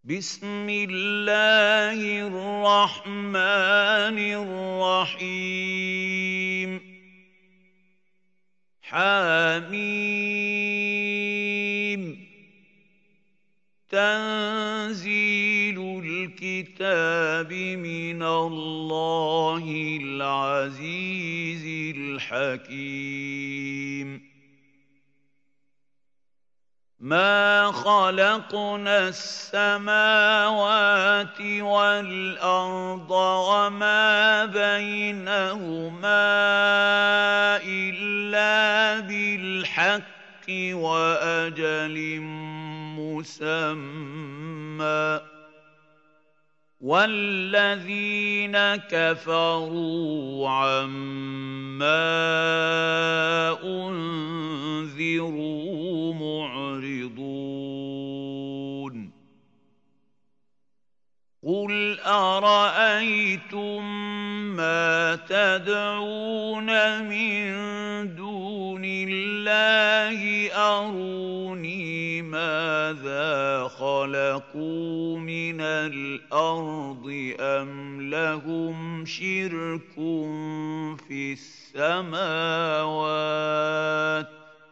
بسم الله الرحمن الرحيم حميم تنزيل الكتاب من الله العزيز الحكيم ما خلقنا السماوات والأرض وما بينهما إلا بالحق وأجل مسمى والذين كفروا عما أنذروا معرضون قل أرأيتم ما تدعون من دون الله أروني ماذا خلقوا من الأرض أم لهم شرك في السماوات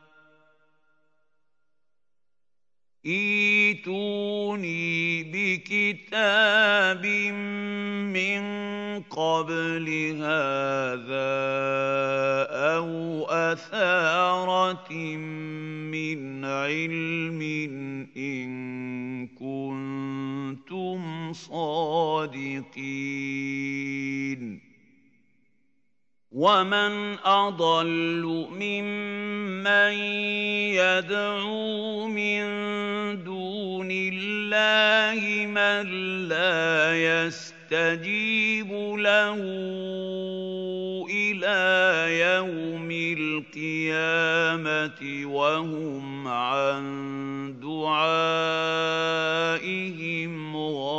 ائتوني بكتاب من قبل هذا أو أثارة من علم إن كنتم صادقين ومن أضل ممن يدعو من دون الله من لا يستجيب له إلى يوم القيامة وهم عن دعائهم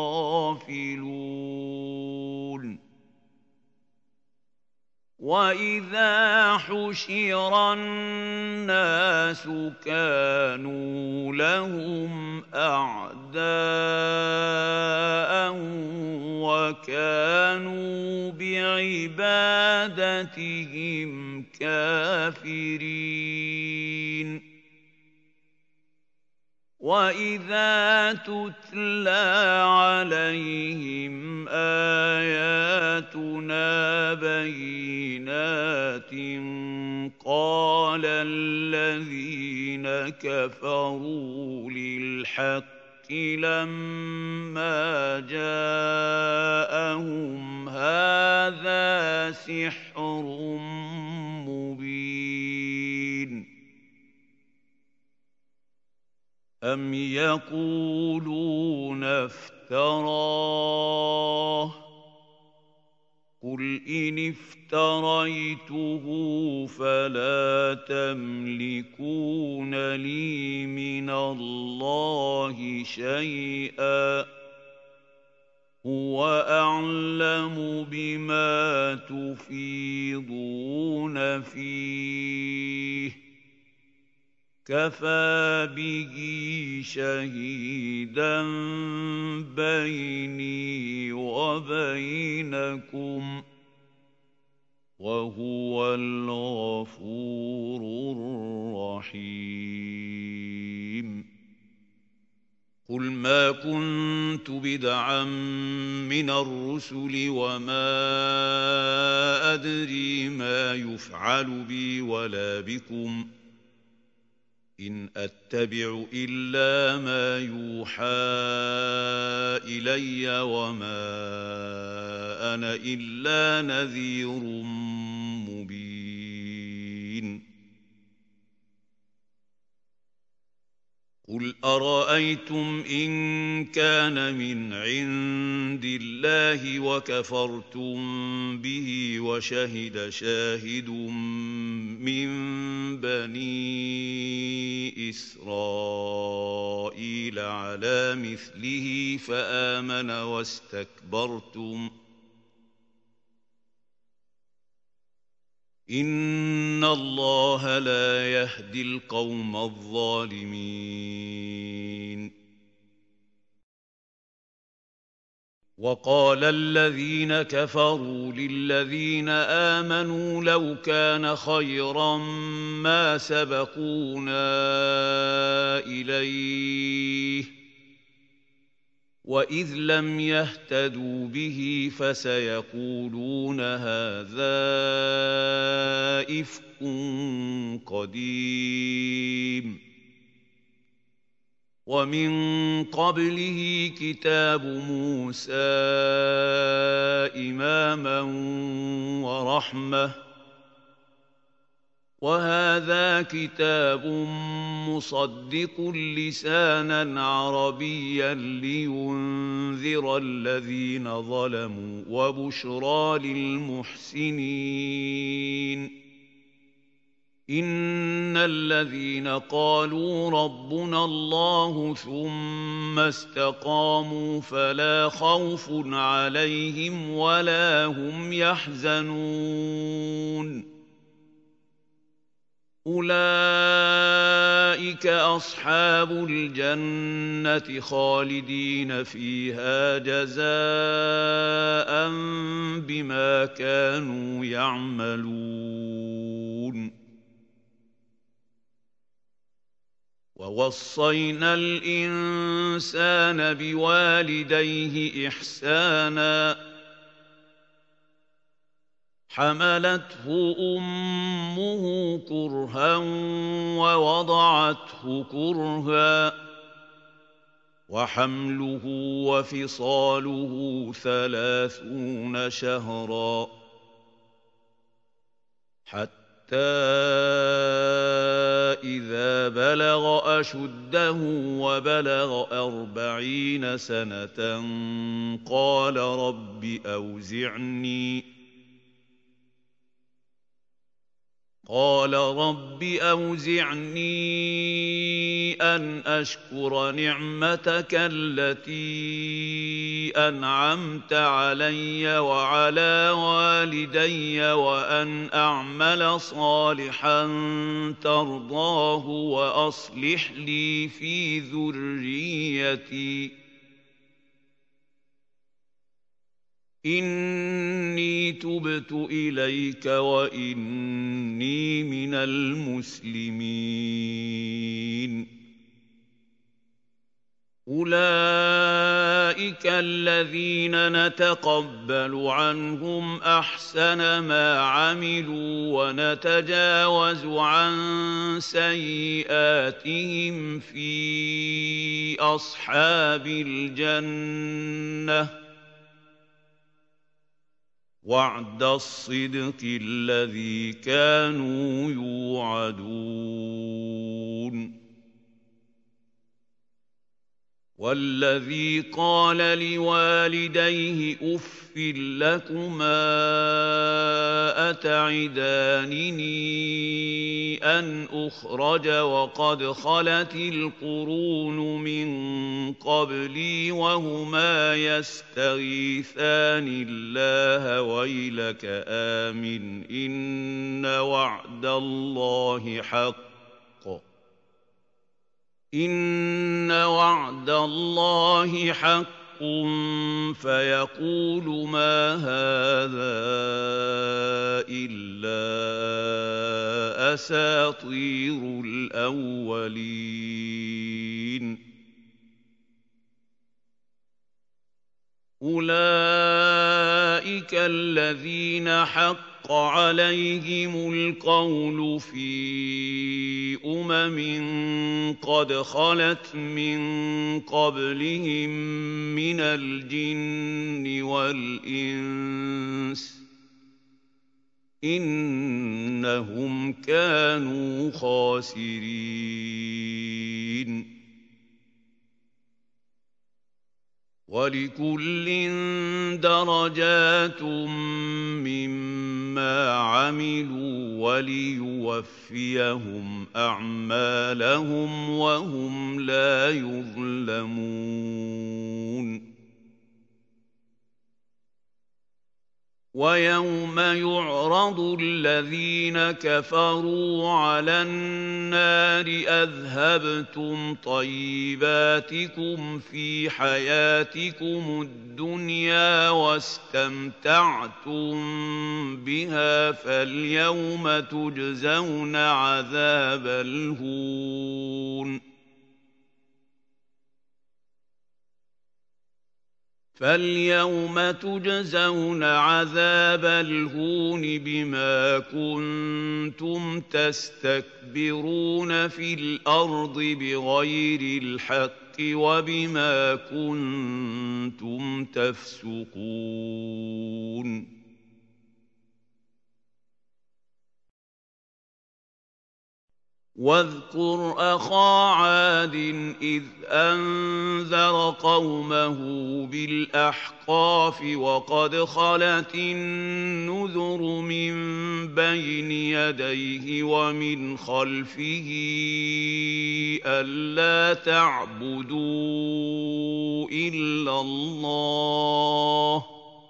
غافلون وَإِذَا حُشِرَ النَّاسُ كَانُوا لَهُمْ أَعْدَاءً وَكَانُوا بِعِبَادَتِهِمْ كَافِرِينَ وَإِذَا تُتْلَىٰ عَلَيْهِمْ آيَاتُنَا بَيِّنَاتٍ قَالَ الَّذِينَ كَفَرُوا لِلْحَقِّ لَمَّا جَاءَهُمْ هَٰذَا سِحْرٌ مُّبِينٌ أَمْ يَقُولُونَ افْتَرَاهُ ۖ قُلْ إِنِ افْتَرَيْتُهُ فَلَا تَمْلِكُونَ لِي مِنَ اللَّهِ شَيْئًا ۖ هُوَ أَعْلَمُ بِمَا تُفِيضُونَ فِيهِ ۖ كَفَىٰ بِهِ شَهِيدًا بَيْنِي وَبَيْنَكُمْ ۖ وَهُوَ الْغَفُورُ الرَّحِيمُ قُلْ مَا كُنتُ بِدْعًا مِّنَ الرُّسُلِ وَمَا أَدْرِي مَا يُفْعَلُ بِي وَلَا بِكُمْ ۖ إِنْ أَتَّبِعُ إِلَّا مَا يُوحَىٰ إِلَيَّ وَمَا أَنَا إِلَّا نَذِيرٌ مُّبِينٌ قُلْ أَرَأَيْتُمْ إِن كَانَ مِنْ عِندِ اللَّهِ وَكَفَرْتُم بِهِ وَشَهِدَ شَاهِدٌ مِّن بَنِي إِسْرَائِيلَ عَلَىٰ مِثْلِهِ فَآمَنَ وَاسْتَكْبَرْتُمْ ۖ إِنَّ اللَّهَ لَا يَهْدِي الْقَوْمَ الظَّالِمِينَ وقال الذين كفروا للذين آمنوا لو كان خيرا ما سبقونا إليه وإذ لم يهتدوا به فسيقولون هذا إفك قديم ومن قبله كتاب موسى إماما ورحمة وهذا كتاب مصدق لسانا عربيا لينذر الذين ظلموا وبشرى للمحسنين إن الذين قالوا ربنا الله ثم استقاموا فلا خوف عليهم ولا هم يحزنون أولئك أصحاب الجنة خالدين فيها جزاء بما كانوا يعملون ووصينا الإنسان بوالديه إحسانا حملته أمه كرها ووضعته كرها وحمله وفصاله 30 شهرا حتى إذا بلغ أشده وبلغ 40 سنة قال رب أوزعني أن أشكر نعمتك التي أنعمت علي وعلى والدي وأن أعمل صالحا ترضاه وأصلح لي في ذريتي إني تبت إليك وإني من المسلمين أولئك الذين نتقبل عنهم أحسن ما عملوا ونتجاوز عن سيئاتهم في أصحاب الجنة وعد الصدق الذي كانوا يوعدون والذي قال لوالديه أف لكما أتعدانني أن أخرج وقد خلت القرون من قبلي وهما يستغيثان الله ويلك آمن إن وعد الله حق إن وعد الله حق فيقول ما هذا إلا أساطير الأولين أولئك الذين حق عليهم القول في قد خلت من قبلهم من الجن والإنس إنهم كانوا خاسرين ولكل درجات مما عملوا وليوفيهم أعمالهم وهم لا يظلمون وَيَوْمَ يُعْرَضُ الَّذِينَ كَفَرُوا عَلَى النَّارِ أَذْهَبْتُمْ طَيِّبَاتِكُمْ فِي حَيَاتِكُمُ الدُّنْيَا وَاسْتَمْتَعْتُم بِهَا فَالْيَوْمَ تُجْزَوْنَ عَذَابَ الْهُونِ بِمَا كُنتُمْ تَسْتَكْبِرُونَ فِي الْأَرْضِ بِغَيْرِ الْحَقِّ وَبِمَا كُنتُمْ تَفْسُقُونَ وَاذْكُرْ أَخَا عَادٍ إِذْ أَنذَرَ قَوْمَهُ بِالْأَحْقَافِ وَقَدْ خَلَتِ النُّذُرُ مِن بَيْنِ يَدَيْهِ وَمِنْ خَلْفِهِ أَلَّا تَعْبُدُوا إِلَّا اللَّهَ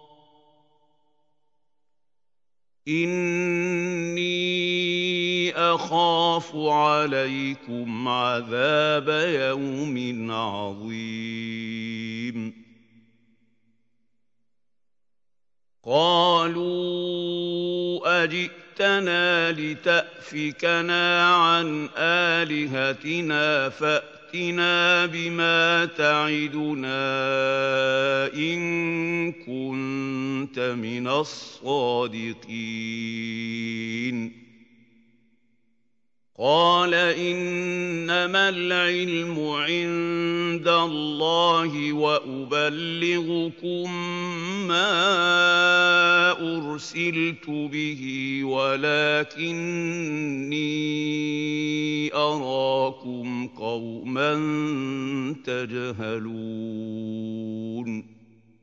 إِنِّي أَخَافُ عَلَيْكُمْ عَذَابَ يَوْمٍ عَظِيمٍ قَالُوا أَجِئْتَنَا لِتَأْفِكَنَا عَنْ آلِهَتِنَا فَأْتِنَا بِمَا تَعِدُنَا إِن كُنتَ مِنَ الصَّادِقِينَ قَالَ إِنَّمَا الْعِلْمُ عِندَ اللَّهِ وَأُبَلِّغُكُم مَّا أُرْسِلْتُ بِهِ وَلَٰكِنِّي أَرَاكُمْ قَوْمًا تَجْهَلُونَ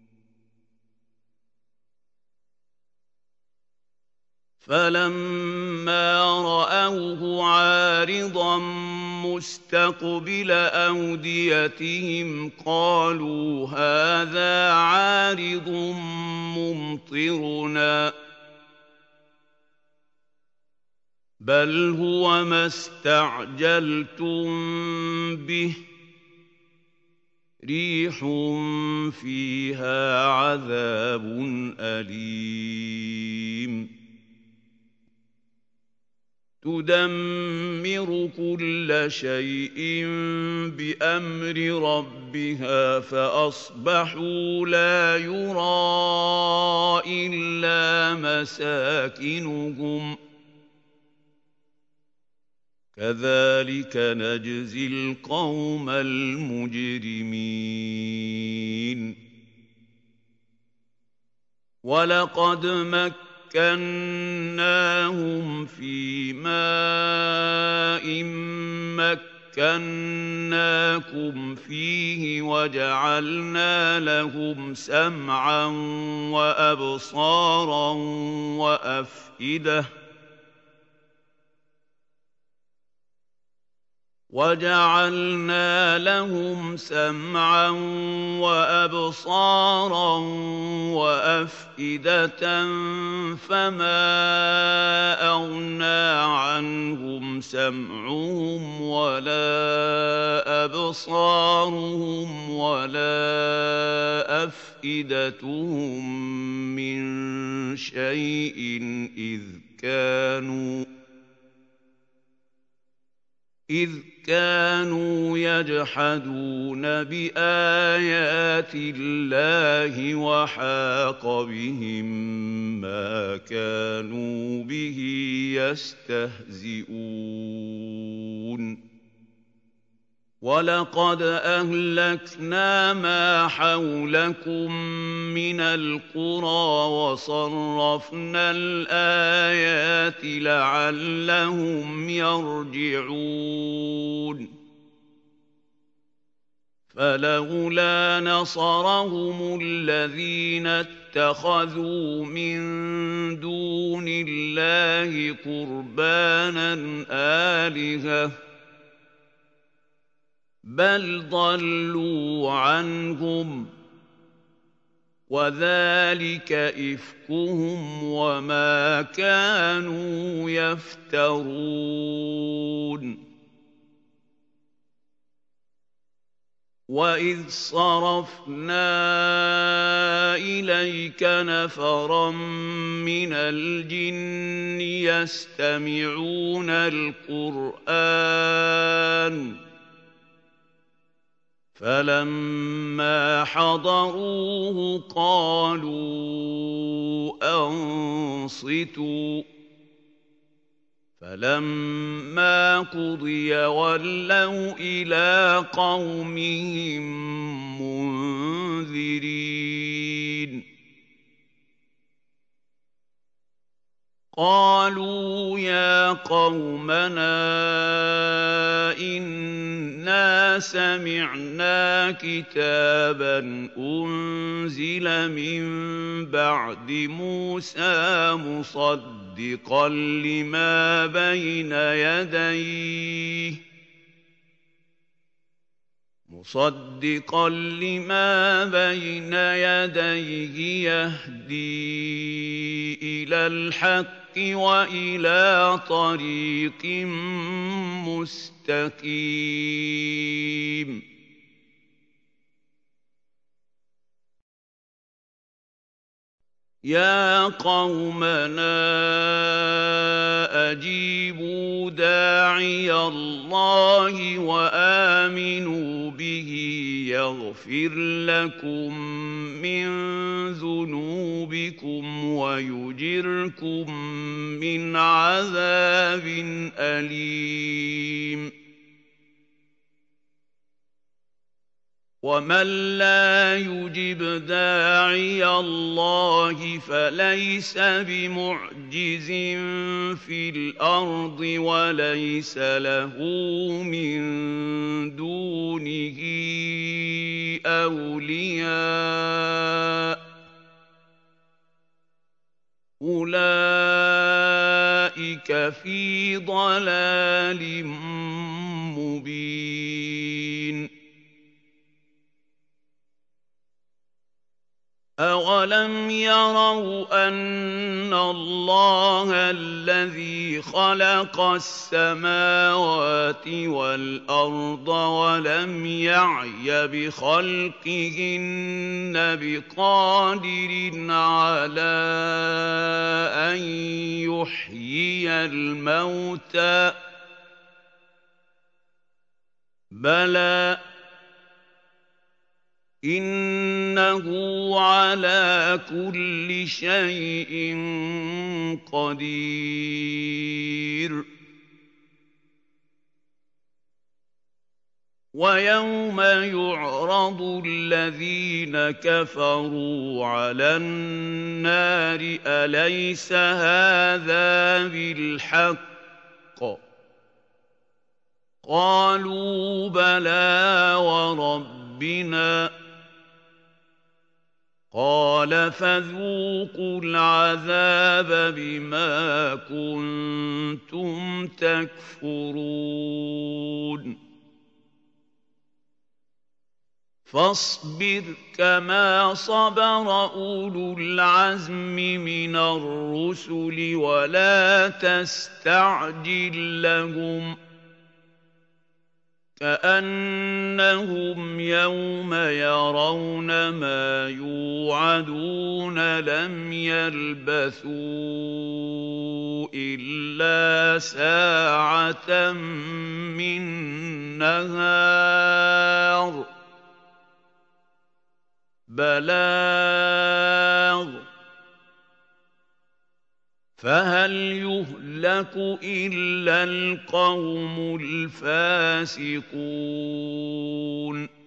فَلَمَّا رَأَوْهُ عَارِضًا مُّسْتَقْبِلَ أَوْدِيَتِهِمْ قَالُوا هَٰذَا عَارِضٌ مُّمْطِرُنَا ۚ بَلْ هُوَ مَا اسْتَعْجَلْتُم بِهِ ۖ رِيحٌ فِيهَا عَذَابٌ أَلِيمٌ تُدَمِّرُ كُلَّ شَيْءٍ بِأَمْرِ رَبِّهَا فَأَصْبَحُوا لَا يُرَىٰ إِلَّا مَسَاكِنُهُمْ ۚ كَذَٰلِكَ نَجْزِي الْقَوْمَ الْمُجْرِمِينَ وَلَقَدْ مَكَّنَّاهُمْ فِي مَاءٍ مَّكَّنَّاكُمْ فِيهِ وَجَعَلْنَا لَهُمْ سَمْعًا وَأَبْصَارًا وَأَفْئِدَةً فَمَا أَغْنَىٰ عَنْهُمْ سَمْعُهُمْ وَلَا أَبْصَارُهُمْ وَلَا أَفْئِدَتُهُم مِّن شَيْءٍ إِذْ كَانُوا يَجْحَدُونَ بِآيَاتِ اللَّهِ وَحَاقَ بِهِم مَّا كَانُوا بِهِ يَسْتَهْزِئُونَ وَلَقَدْ أَهْلَكْنَا مَا حَوْلَكُم مِّنَ الْقُرَىٰ وَصَرَّفْنَا الْآيَاتِ لَعَلَّهُمْ يَرْجِعُونَ فَلَوْلَا نَصَرَهُمُ الَّذِينَ اتَّخَذُوا مِن دُونِ اللَّهِ قُرْبَانًا آلِهَةً بَلْ ضَلُّوا عَنْهُمْ وذلك إفكهم وما كانوا يفترون. وَإِذْ صَرَفْنَا إِلَيْكَ نَفَرًا مِّنَ الْجِنِّ يَسْتَمِعُونَ الْقُرْآنَ فَلَمَّا حَضَرُوهُ قَالُوا أَنصِتُوا فَلَمَّا قُضِيَ وَلَّوْا إِلَىٰ قَوْمِهِم مُّنذِرِينَ قَالُوا يَا قَوْمَنَا إِنَّا سَمِعْنَا كِتَابًا أُنزِلَ مِن بَعْدِ مُوسَىٰ مُصَدِّقًا لِّمَا بَيْنَ يَدَيْهِ يَهْدِي إِلَى الْحَقِّ وَإِلَىٰ طَرِيقٍ مُّسْتَقِيمٍ. يَا قَوْمَنَا أَجِيبُوا دَاعِيَ اللَّهِ وَآمِنُوا بِهِ يَغْفِرْ لَكُم مِّن ذُنُوبِكُمْ وَيُجِرْكُم مِّنْ عَذَابٍ أَلِيمٍ. وَمَن لَّا يُجِبْ دَاعِيَ اللَّهِ فَلَيْسَ بِمُعْجِزٍ فِي الْأَرْضِ وَلَيْسَ لَهُ مِن دُونِهِ أَوْلِيَاءُ ۚ أُولَٰئِكَ فِي ضَلَالٍ مُّبِينٍ. أَوَلَمْ يَرَوْا أَنَّ اللَّهَ الَّذِي خَلَقَ السَّمَاوَاتِ وَالْأَرْضَ وَلَمْ يَعْيَ بِخَلْقِهِنَّ بِقَادِرٍ عَلَىٰ أَن يُحْيِيَ الْمَوْتَىٰ ۚ بَلَىٰ إِنَّهُ عَلَىٰ كُلِّ شَيْءٍ قَدِيرٌ. وَيَوْمَ يُعْرَضُ الَّذِينَ كَفَرُوا عَلَى النَّارِ أَلَيْسَ هَٰذَا بِالْحَقِّ ۖ قَالُوا بَلَىٰ وَرَبِّنَا ۚ قَالَ فَذُوقُوا الْعَذَابَ بِمَا كُنتُمْ تَكْفُرُونَ. فَاصْبِرْ كَمَا صَبَرَ أُولُو الْعَزْمِ مِنَ الرُّسُلِ وَلَا تَسْتَعْجِل لَّهُمْ ۚ كَأَنَّهُمْ يَوْمَ يَرَوْنَ مَا يُوعَدُونَ لَمْ يَلْبَثُوا إِلَّا سَاعَةً مِّن نَّهَارٍ بَلَاغٌ ۚ فَهَلْ يُهْلَكُ إِلَّا الْقَوْمُ الْفَاسِقُونَ